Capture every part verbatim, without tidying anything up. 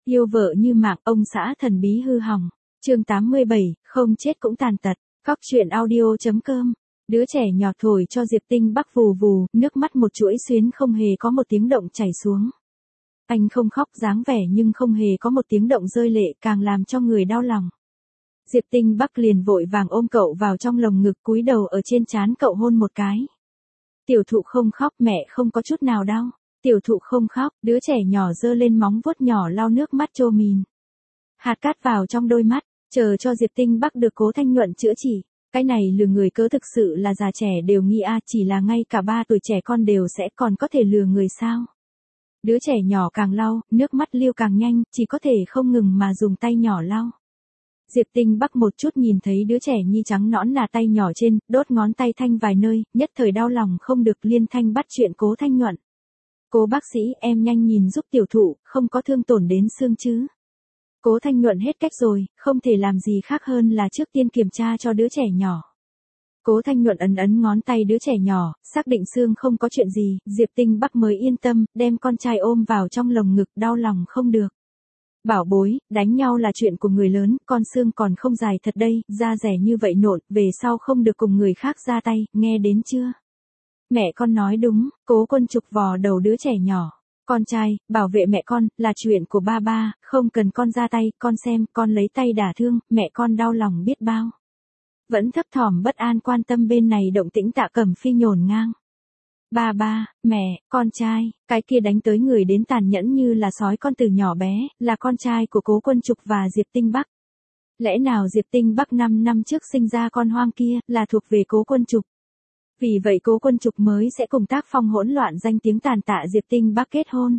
Yêu vợ như mạng, ông xã thần bí hư hỏng. Chương tám mươi bảy, không chết cũng tàn tật. Cóc truyện audio chấm com. Đứa trẻ nhỏ thổi cho Diệp Tinh Bắc vù vù, nước mắt một chuỗi xuyến không hề có một tiếng động chảy xuống. Anh không khóc dáng vẻ nhưng không hề có một tiếng động rơi lệ, càng làm cho người đau lòng. Diệp Tinh Bắc liền vội vàng ôm cậu vào trong lồng ngực, cúi đầu ở trên trán cậu hôn một cái. Tiểu thụ không khóc, mẹ không có chút nào đau. Tiểu thụ không khóc, đứa trẻ nhỏ giơ lên móng vuốt nhỏ lau nước mắt trô mìn. Hạt cát vào trong đôi mắt, chờ cho Diệp Tinh Bắc được Cố Thanh Nhuận chữa trị. Cái này lừa người cớ thực sự là già trẻ đều nghi a, chỉ là ngay cả ba tuổi trẻ con đều sẽ còn có thể lừa người sao. Đứa trẻ nhỏ càng lau, nước mắt lưu càng nhanh, chỉ có thể không ngừng mà dùng tay nhỏ lau. Diệp Tinh Bắc một chút nhìn thấy đứa trẻ nhi trắng nõn là tay nhỏ trên, đốt ngón tay thanh vài nơi, nhất thời đau lòng không được liên thanh bắt chuyện Cố Thanh Nhuận. Cố bác sĩ, em nhanh nhìn giúp tiểu thụ, không có thương tổn đến xương chứ. Cố Thanh Nhuận hết cách rồi, không thể làm gì khác hơn là trước tiên kiểm tra cho đứa trẻ nhỏ. Cố Thanh Nhuận ấn ấn ngón tay đứa trẻ nhỏ, xác định xương không có chuyện gì, Diệp Tinh Bắc mới yên tâm, đem con trai ôm vào trong lồng ngực, đau lòng không được. Bảo bối, đánh nhau là chuyện của người lớn, con xương còn không dài thật đây, da rẻ như vậy nộn, về sau không được cùng người khác ra tay, nghe đến chưa? Mẹ con nói đúng, Cố Quân Trục vò đầu đứa trẻ nhỏ. Con trai, bảo vệ mẹ con, là chuyện của ba ba, không cần con ra tay, con xem, con lấy tay đả thương, mẹ con đau lòng biết bao. Vẫn thấp thỏm bất an quan tâm bên này động tĩnh Tạ Cẩm Phi nhổn ngang. Ba ba, mẹ, con trai, cái kia đánh tới người đến tàn nhẫn như là sói con từ nhỏ bé, là con trai của Cố Quân Trục và Diệp Tinh Bắc. Lẽ nào Diệp Tinh Bắc năm năm trước sinh ra con hoang kia, là thuộc về Cố Quân Trục? Vì vậy Cố Quân Trục mới sẽ cùng tác phong hỗn loạn danh tiếng tàn tạ Diệp Tinh Bắc kết hôn.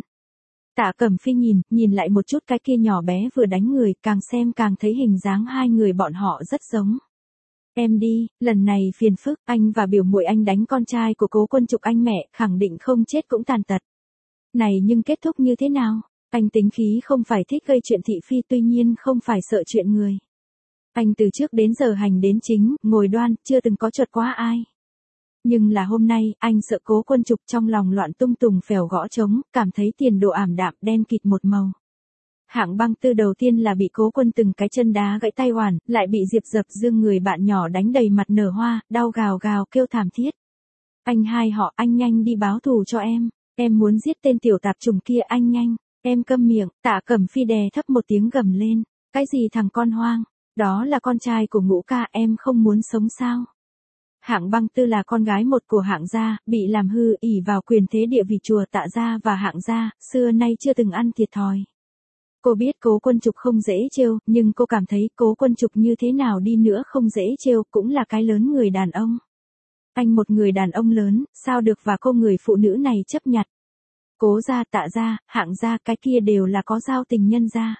Tạ Cẩm Phi nhìn, nhìn lại một chút cái kia nhỏ bé vừa đánh người, càng xem càng thấy hình dáng hai người bọn họ rất giống. Em đi, lần này phiền phức, anh và biểu muội anh đánh con trai của Cố Quân Trục anh mẹ, khẳng định không chết cũng tàn tật. Này nhưng kết thúc như thế nào? Anh tính khí không phải thích gây chuyện thị phi, tuy nhiên không phải sợ chuyện người. Anh từ trước đến giờ hành đến chính, ngồi đoan, chưa từng có chuột quá ai. Nhưng là hôm nay, anh sợ Cố Quân Trục trong lòng loạn tung tùng phèo gõ trống, cảm thấy tiền đồ ảm đạm đen kịt một màu. Hạng Băng Tư đầu tiên là bị Cố Quân từng cái chân đá gãy tay hoàn, lại bị Diệp Dập Dương người bạn nhỏ đánh đầy mặt nở hoa, đau gào gào kêu thảm thiết. Anh hai họ, anh nhanh đi báo thù cho em, em muốn giết tên tiểu tạp chủng kia, anh nhanh, em câm miệng. Tạ Cẩm Phi đè thấp một tiếng gầm lên, cái gì thằng con hoang, đó là con trai của Ngũ ca, em không muốn sống sao? Hạng Băng Tư là con gái một của Hạng gia, bị làm hư, ỷ vào quyền thế địa vị chùa Tạ gia và Hạng gia, xưa nay chưa từng ăn thiệt thòi. Cô biết Cố Quân Trục không dễ trêu, nhưng cô cảm thấy Cố Quân Trục như thế nào đi nữa không dễ trêu, cũng là cái lớn người đàn ông. Anh một người đàn ông lớn, sao được và cô người phụ nữ này chấp nhặt. Cố gia, Tạ gia, Hạng gia, cái kia đều là có giao tình nhân gia.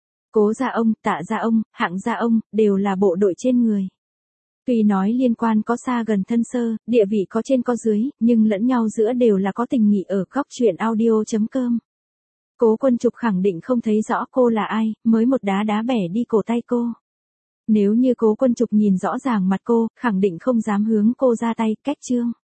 Cố gia ông, Tạ gia ông, Hạng gia ông, đều là bộ đội trên người. Tuy nói liên quan có xa gần thân sơ, địa vị có trên có dưới, nhưng lẫn nhau giữa đều là có tình nghị ở Cóc truyện audio chấm com. Cố Quân Trục khẳng định không thấy rõ cô là ai, mới một đá đá bẻ đi cổ tay cô. Nếu như Cố Quân Trục nhìn rõ ràng mặt cô, khẳng định không dám hướng cô ra tay, cách chương.